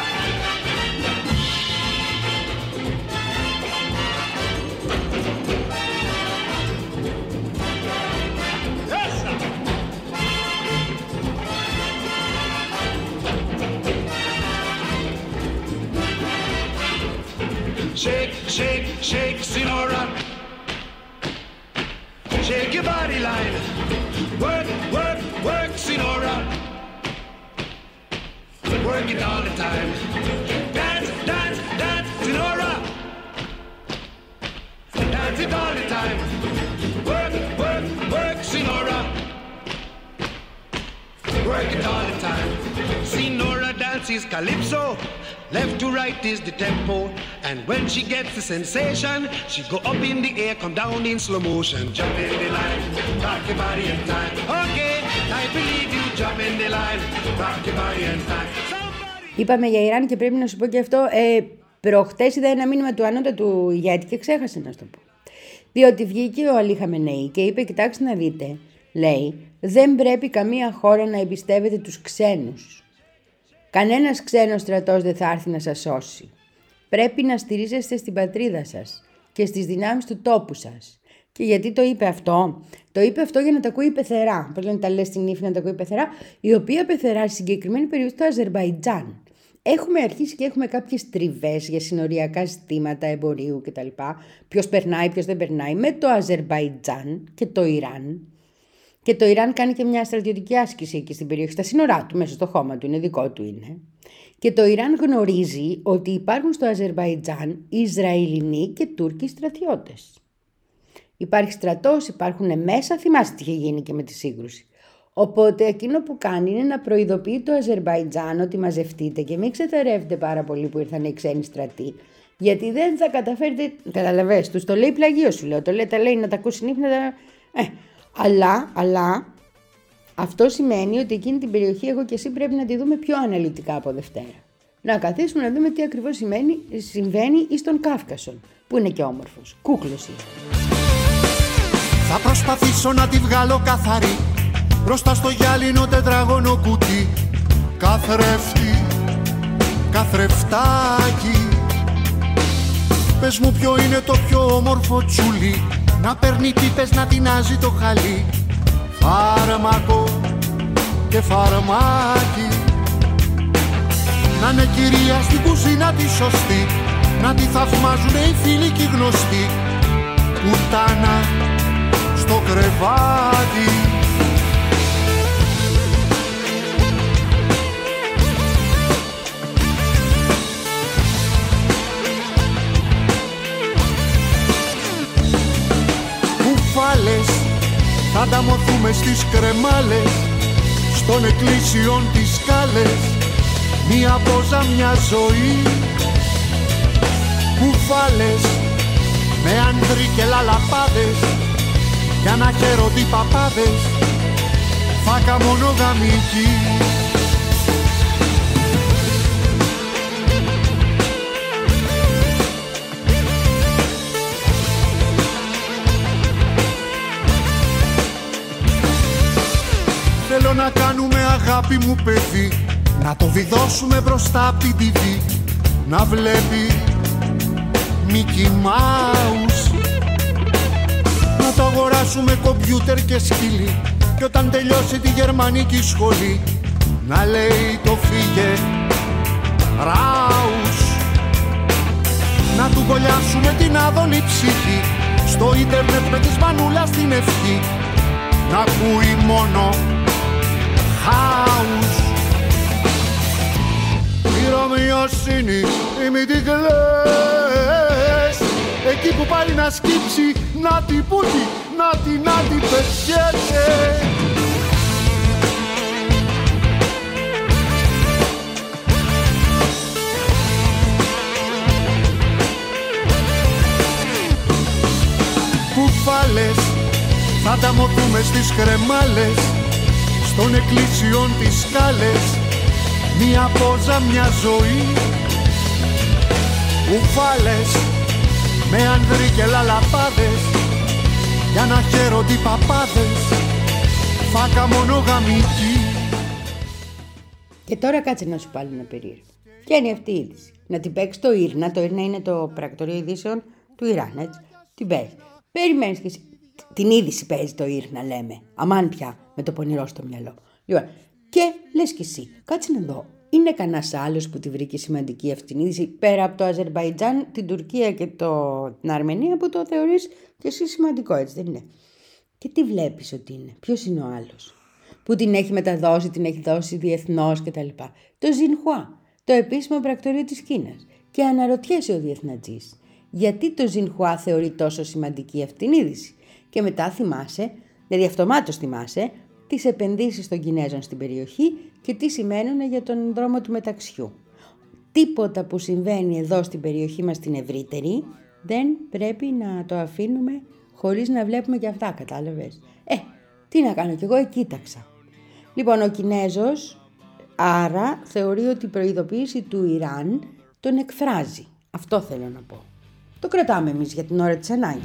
Shake, shake, shake, Sinora. Shake your body line. Work, work, work, Sinora. Work it all the time. Dance, dance, dance, Sinora. Dance it all the time. Work, work, work, Sinora. Work it all the time. Sinora dances calypso. Left to right is the tempo. And when she gets the sensation, she go up in the air, come down in slow motion. Jump in the line, rock your body in time. Okay, I believe you, jump in the line, rock your body in time. Είπαμε για Ιράν και πρέπει να σου πω και αυτό. Ε, προχτές είδα ένα μήνυμα του ανώτατου ηγέτη και ξέχασα να σου το πω. Διότι βγήκε ο Αλή Χαμενεή και είπε: κοιτάξτε να δείτε, λέει, δεν πρέπει καμία χώρα να εμπιστεύεται τους ξένους. Κανένας ξένος στρατός δεν θα έρθει να σας σώσει. Πρέπει να στηρίζεστε στην πατρίδα σας και στις δυνάμεις του τόπου σας. Και γιατί το είπε αυτό? Το είπε αυτό για να τα ακούει η πεθερά. Πώς λένε, τα λες στην ύφη να τα ακούει η πεθερά, η οποία πεθερά στη συγκεκριμένη περιοχή του Αζερμπαϊτζάν. Έχουμε αρχίσει και έχουμε κάποιες τριβές για συνοριακά ζητήματα εμπορίου κτλ. Ποιος περνάει, ποιος δεν περνάει με το Αζερμπαϊτζάν και το Ιράν. Και το Ιράν κάνει και μια στρατιωτική άσκηση εκεί στην περιοχή, στα σύνορά του, μέσα στο χώμα του, είναι δικό του είναι. Και το Ιράν γνωρίζει ότι υπάρχουν στο Αζερμπαϊτζάν Ισραηλινοί και Τούρκοι στρατιώτες. Υπάρχει στρατός, υπάρχουν μέσα, θυμάστε τι είχε γίνει και με τη σύγκρουση. Οπότε εκείνο που κάνει είναι να προειδοποιεί το Αζερμπαϊτζάν ότι μαζευτείτε και μην ξεθερεύετε πάρα πολύ που ήρθαν οι ξένοι στρατοί. Γιατί δεν θα καταφέρετε. Καταλαβες, τους το λέει πλαγίο, σου λέω. Το λέει, τα λέει να τα ακούσει νύχτα. Ε, αλλά, αλλά αυτό σημαίνει ότι εκείνη την περιοχή εγώ και εσύ πρέπει να τη δούμε πιο αναλυτικά από Δευτέρα. Να καθίσουμε να δούμε τι ακριβώς σημαίνει, συμβαίνει στον Κάφκασο, που είναι και όμορφος. Κούκλος είναι. Θα προσπαθήσω να τη βγάλω καθαρή μπροστά στο γυάλινο τετράγωνο κουτί. Καθρέφτη, καθρεφτάκι, πες μου ποιο είναι το πιο όμορφο τσουλί, να παίρνει τύπες να τεινάζει το χαλί. Φάρμακο και φαρμάκι, να είναι κυρία στην κουζίνα τη σωστή, να τη θαυμάζουνε οι φίλοι και οι γνωστοί. Πουτάνα στο κρεβάτι, κουφάλες, θα ανταμωθούμε στις κρεμάλες, στον εκκλήσιον τις σκάλες, μια πόζα, μια ζωή. Κουφάλες με άνδροι και λαλαπάδες, για να χαίρονται οι παπάδες, φάκα μονογαμική. Θέλω να κάνουμε αγάπη μου παιδί, να το βιδώσουμε μπροστά απ' την τι βι, να βλέπει Mickey Mouse. Να το αγοράσουμε κομπιούτερ και σκύλι, και όταν τελειώσει τη γερμανική σχολή να λέει το φύγε Ράους. Να του κολλιάσουμε την άδολη ψυχή στο ίντερνετ με της μανούλας την ευχή, να ακούει μόνο house. Η Ρωμιοσύνη, οι μυτικλές, εκεί που πάει να σκύψει, να τη πούτη, να τη, να τη πεσιέται. Κουφάλες, θα τα μοτούμε στις κρεμάλες, στον εκκλήσιον τις σκάλες, μια πόζα, μια ζωή. Κουφάλες με άνδροι και λαλαπάδες, για να χαίρονται οι παπάδες, φάκα μονογαμική. Και τώρα κάτσε να σου πάλι ένα περίεργο. Ποια είναι αυτή η είδηση? Να την παίξει το Ήρνα. Το Ήρνα είναι το πρακτορείο ειδήσεων του Ιράν, έτσι. Την παίζει. Περιμένεις και εσύ. Την είδηση παίζει το Ήρνα, λέμε. Αμάν πια, με το πονηρό στο μυαλό. Λοιπόν, και λες κι εσύ, κάτσε να δω. Είναι κανένας άλλος που τη βρήκε σημαντική αυτή την είδηση, πέρα από το Αζερμπαϊτζάν, την Τουρκία και το... την Αρμενία, που το θεωρείς και εσύ σημαντικό, έτσι δεν είναι? Και τι βλέπεις ότι είναι? Ποιος είναι ο άλλος που την έχει μεταδώσει, την έχει δώσει διεθνώς κτλ? Το Ζινχουά, το επίσημο πρακτορείο της Κίνας. Και αναρωτιέσαι ο διεθνατζής, γιατί το Ζινχουά θεωρεί τόσο σημαντική αυτή την είδηση? Και μετά θυμάσαι, δηλαδή αυτομάτως θυμάσαι, τις επενδύσεις των Κινέζων στην περιοχή και τι σημαίνουν για τον δρόμο του μεταξιού. Τίποτα που συμβαίνει εδώ στην περιοχή μας την ευρύτερη δεν πρέπει να το αφήνουμε χωρίς να βλέπουμε και αυτά, κατάλαβες? Ε, τι να κάνω κι εγώ, κοίταξα. Λοιπόν, ο Κινέζος άρα θεωρεί ότι η προειδοποίηση του Ιράν τον εκφράζει. Αυτό θέλω να πω. Το κρατάμε εμείς για την ώρα της ανάγκης.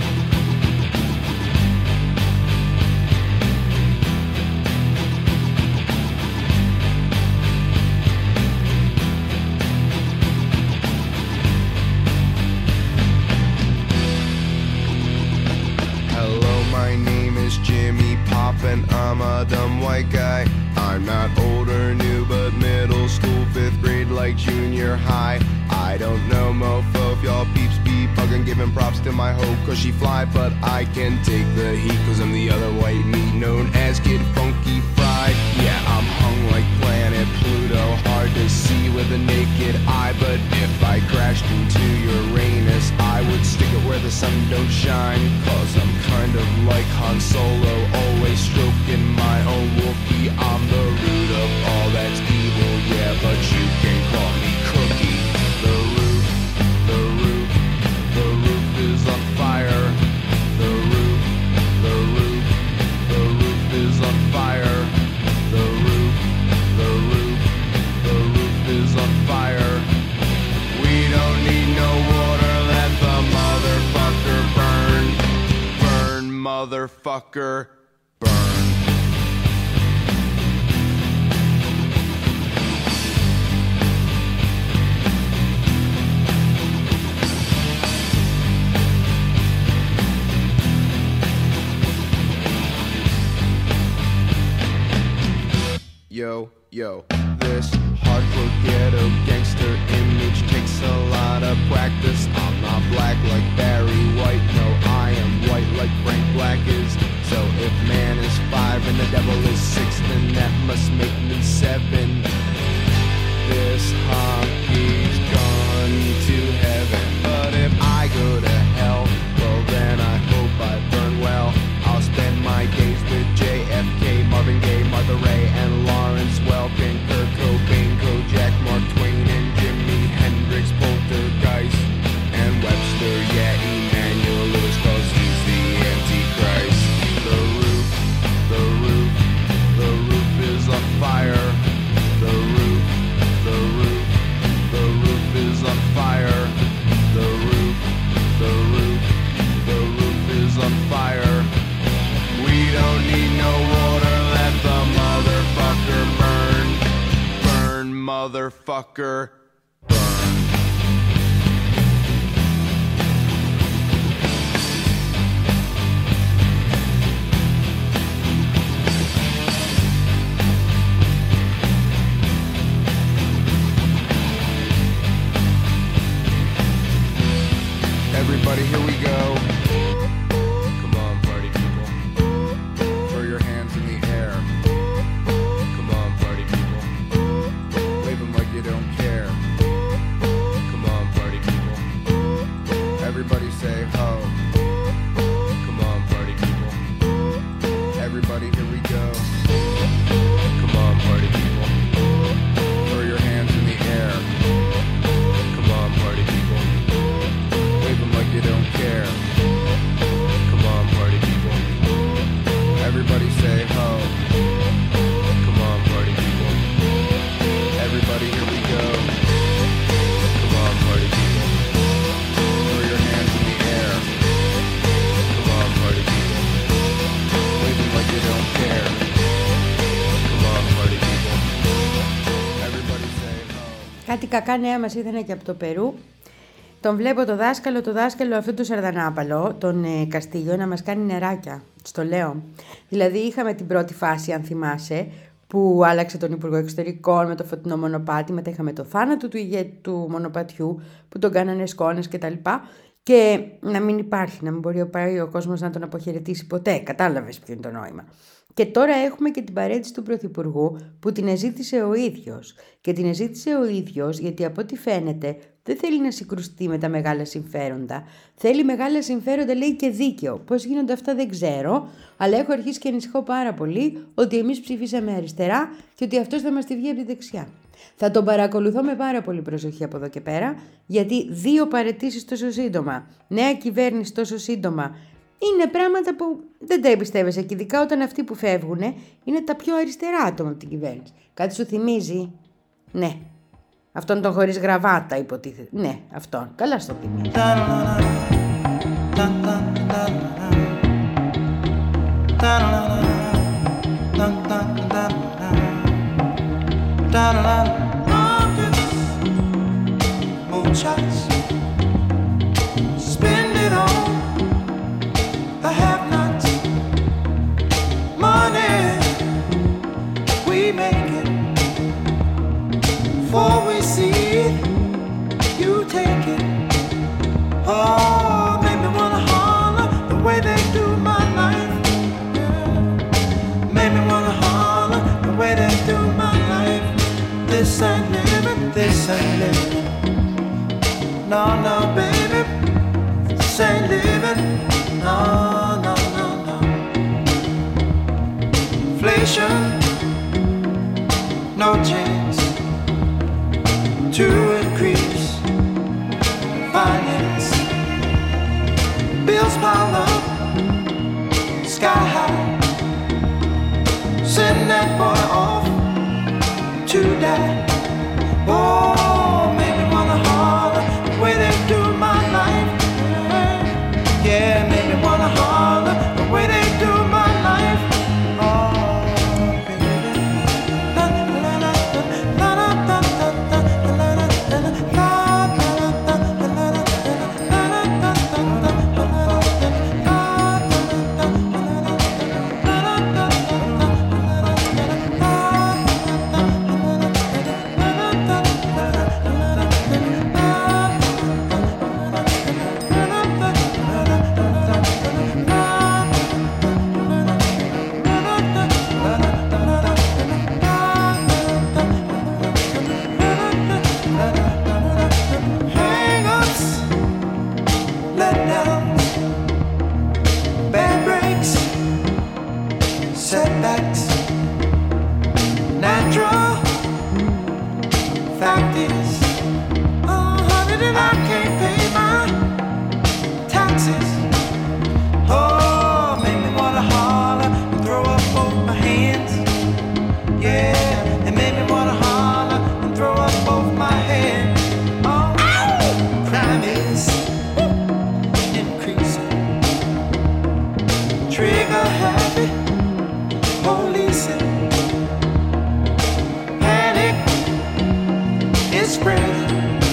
And I'm a dumb white guy. I'm not old or new, but middle school, fifth grade, like junior high. I don't know, mofo, if y'all peeps be bugging, giving props to my hoe, cause she fly, but I can take the heat, cause I'm the other white meat known as Kid Funky Fried. Yeah, I'm hung like planet Pluto, hard to see with a naked eye, but if I crashed into Uranus, I would stick it where the sun don't shine, cause I'm kind of like Han Solo, always stroking my own Wookiee. I'm the root of all that's evil, yeah, but you can call me Cookie. The roof, the roof, the roof is on fire. The roof, the roof, the roof is on fire. The roof, the roof, the roof is on fire. We don't need no water, let the motherfucker burn. Burn, motherfucker, burn. Yo, yo, this hardcore ghetto gangster image takes a lot of practice. I'm not black like Barry White, no, I am white like Frank Black is. So if man is five and the devil is six, then that must make me seven. This hockey's gone to heaven, but if I go to hell, well then I hope I burn well. I'll spend my days with J F K, Marvin Gaye, Martha Ray and Lawrence Welkin, Kurt Cobain, Kojak, Mark Twain, and Jimi Hendrix, Poltergeist, and Webster, yeah, Emmanuel Lewis, cause he's the Antichrist. The roof, the roof, the roof is on fire. The roof, the roof, the roof is on fire. The roof, the roof, the roof is on fire. We don't need no water, let the motherfucker burn. Burn, motherfucker, burn. Everybody, here we go. Come on, party people. Throw your hands in the air. Come on, party people. Wave them like you don't care. Come on, party people. Everybody say ho. Come on, party people. Everybody, here we go. Come on, party people. Throw your hands in the air. Come on, party people. Wave them like you don't care. Come on, party people. Everybody say ho. Come on, party people. Everybody, here we go. Come on, party people. Throw your hands in the air. Come on, party people. Wave them like you don't care. Come on, party people. Everybody say ho. Κάτι κακά νέα μας ήρθανε και από το Περού. Τον βλέπω το δάσκαλο, το δάσκαλο αυτού του Σαρδανάπαλο, τον ε, Καστίγιο, να μας κάνει νεράκια. Στο λέω. Δηλαδή είχαμε την πρώτη φάση, αν θυμάσαι, που άλλαξε τον Υπουργό Εξωτερικών με το φωτεινό μονοπάτι, μετά είχαμε το θάνατο του ηγέτη του μονοπατιού που τον κάνανε σκόνες κτλ. Και να μην υπάρχει, να μην μπορεί ο κόσμος να τον αποχαιρετήσει ποτέ. Κατάλαβες ποιο είναι το νόημα. Και τώρα έχουμε και την παρέτηση του Πρωθυπουργού που την εζήτησε ο ίδιος. Και την εζήτησε ο ίδιος γιατί από ό,τι φαίνεται δεν θέλει να συγκρουστεί με τα μεγάλα συμφέροντα. Θέλει μεγάλα συμφέροντα, λέει, και δίκαιο. Πώς γίνονται αυτά δεν ξέρω, αλλά έχω αρχίσει και ανησυχώ πάρα πολύ ότι εμείς ψηφίσαμε αριστερά και ότι αυτός θα μας τη βγει από τη δεξιά. Θα τον παρακολουθώ με πάρα πολύ προσοχή από εδώ και πέρα, γιατί δύο παραιτήσεις τόσο σύντομα, νέα κυβέρνηση τόσο σύντομα, είναι πράγματα που δεν τα εμπιστεύεσαι, και ειδικά όταν αυτοί που φεύγουν είναι τα πιο αριστερά άτομα από την κυβέρνηση. Κάτι σου θυμίζει? Ναι. Αυτόν τον χωρίς γραβάτα υποτίθεται. Ναι, αυτόν. Καλά στο θυμίζει. Spend it on the have-nots. Money, we make it. Before we see it, you take it. Oh, make me wanna holler the way they do my life. Yeah. Make me wanna holler the way they do my life. This ain't living, this ain't living. No, no, baby, this ain't living. No, no, no, no. Inflation, no chance to increase finance. Bills pile up, sky high. Send that boy off to die. Oh, make me wanna holler the way they do my life. Yeah, make me wanna holler the way they do my life. Oh, like this. Oh, honey, that I can't pay my taxes. Oh, make me wanna holler and throw up both my hands. Yeah, it made me wanna holler and throw up both my hands. Oh, crime is increasing. Trigger happy, policing. Panic is spreading.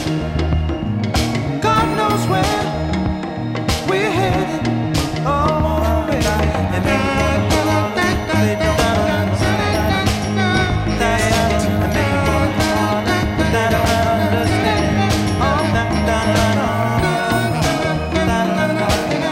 God knows where we're headed. Oh, baby, and maybe they don't understand. That's it, and maybe they don't understand. Oh, da da da da da da da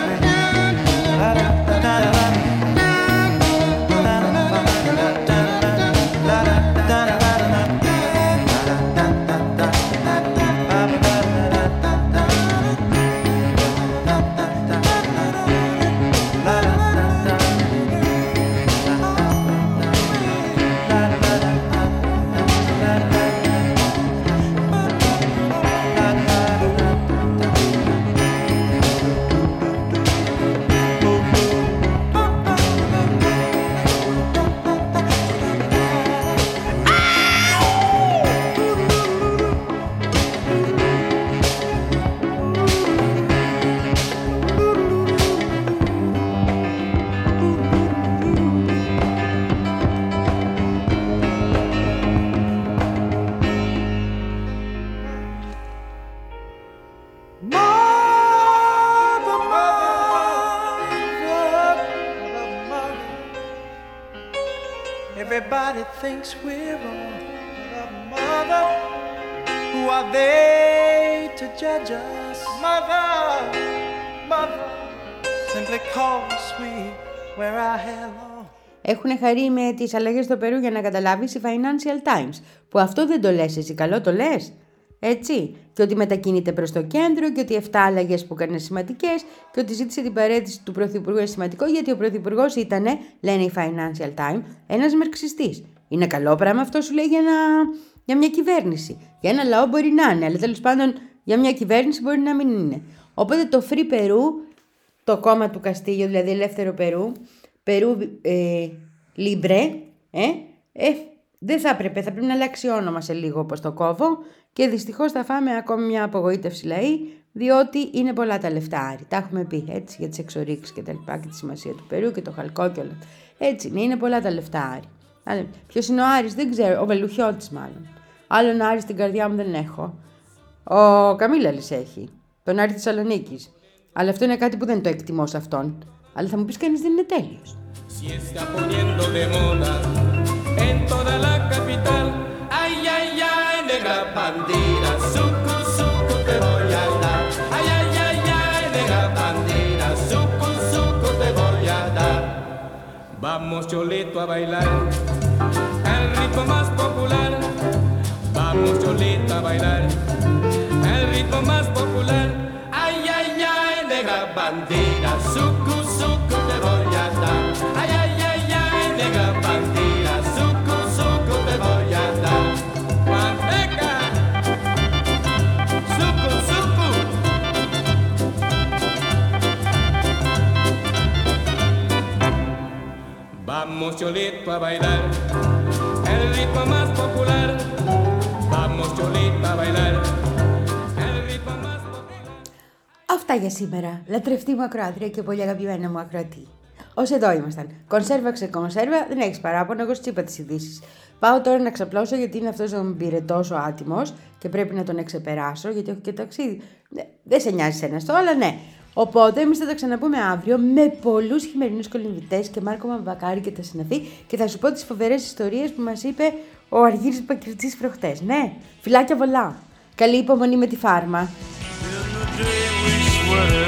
Everybody thinks we're wrong. Mother, who are they to judge us? Mother, mother, simply cause we wear our hair long. Έχουν χαρεί με τις αλλαγές στο Περού για να καταλάβεις η Financial Times, που αυτό δεν το λες εσύ, καλό το λες, έτσι, και ότι μετακινείται προς το κέντρο και ότι εφτά αλλαγές που έκανε σημαντικές και ότι ζήτησε την παραίτηση του Πρωθυπουργού είναι σημαντικό γιατί ο Πρωθυπουργός ήταν, λένε οι Financial Times, ένας μαρξιστής. Είναι καλό πράγμα αυτό, σου λέει, για, να... για μια κυβέρνηση. Για ένα λαό μπορεί να είναι, αλλά τέλος πάντων για μια κυβέρνηση μπορεί να μην είναι. Οπότε το Free Peru, το κόμμα του Καστίγιο, δηλαδή Ελεύθερο Περού, Περού ε, Libre, ε, ε, δεν θα έπρεπε, θα πρέπει να αλλάξει όνομα σε λίγο, όπως το κόβω, και δυστυχώς θα φάμε ακόμη μια απογοήτευση λαή, διότι είναι πολλά τα λεφτά. Τα έχουμε πει έτσι για τις εξορίξεις και τα λοιπά και τη σημασία του Περού και το χαλκό και όλα. Έτσι είναι, είναι πολλά τα λεφτά. Ποιος είναι ο Άρης, δεν ξέρω, ο Βελουχιώτης μάλλον. Άλλον Άρη στην καρδιά μου δεν έχω. Ο Καμίλαλης έχει, τον Άρη Θεσσαλονίκης. Αλλά αυτό είναι κάτι που δεν το εκτιμώ σε αυτόν. Αλλά θα μου πεις κανείς δεν είναι τέλειος. Si está poniendo de moda en toda la capital. Ay, ay, ay, negra bandera, suku, suku te voy a dar. Ay, ay, ay, ay, negra bandera, suku, suku te voy a dar. Vamos, Cholito, a bailar el ritmo más popular. Vamos, Cholito, a bailar el ritmo más popular. Ay, ay, ay, negra bandera, suku, suku te voy a dar. Ay, ay, ay, ay, negra bandera, suku, suku te voy a dar. Manteca, suku, suku. Vamos, Cholito, a bailar el ritmo más popular. Vamos, Cholito, a bailar el ritmo más popular. Αυτά για σήμερα. Λατρευτή μου ακροάτρια και πολύ αγαπημένα μου ακροατή. Ως εδώ ήμασταν. Κονσέρβα ξεκονσέρβα, δεν έχεις παράπονο, εγώ σου είπα τις ειδήσεις. Πάω τώρα να ξαπλώσω γιατί είναι αυτός ο μπυρετός ο άτιμος και πρέπει να τον εξεπεράσω γιατί έχω και ταξίδι. Δεν σε νοιάζει σένα αυτό, αλλά ναι. Οπότε εμείς θα τα ξαναπούμε αύριο με πολλούς χειμερινούς κολυμβητές και Μάρκο Μαμβακάρη και τα συναφή και θα σου πω τις φοβερές ιστορίες που μας είπε ο Αργύρης Πακυρτζής προχτές. Ναι, φιλάκια πολλά. Καλή υπομονή με τη φάρμα. Whatever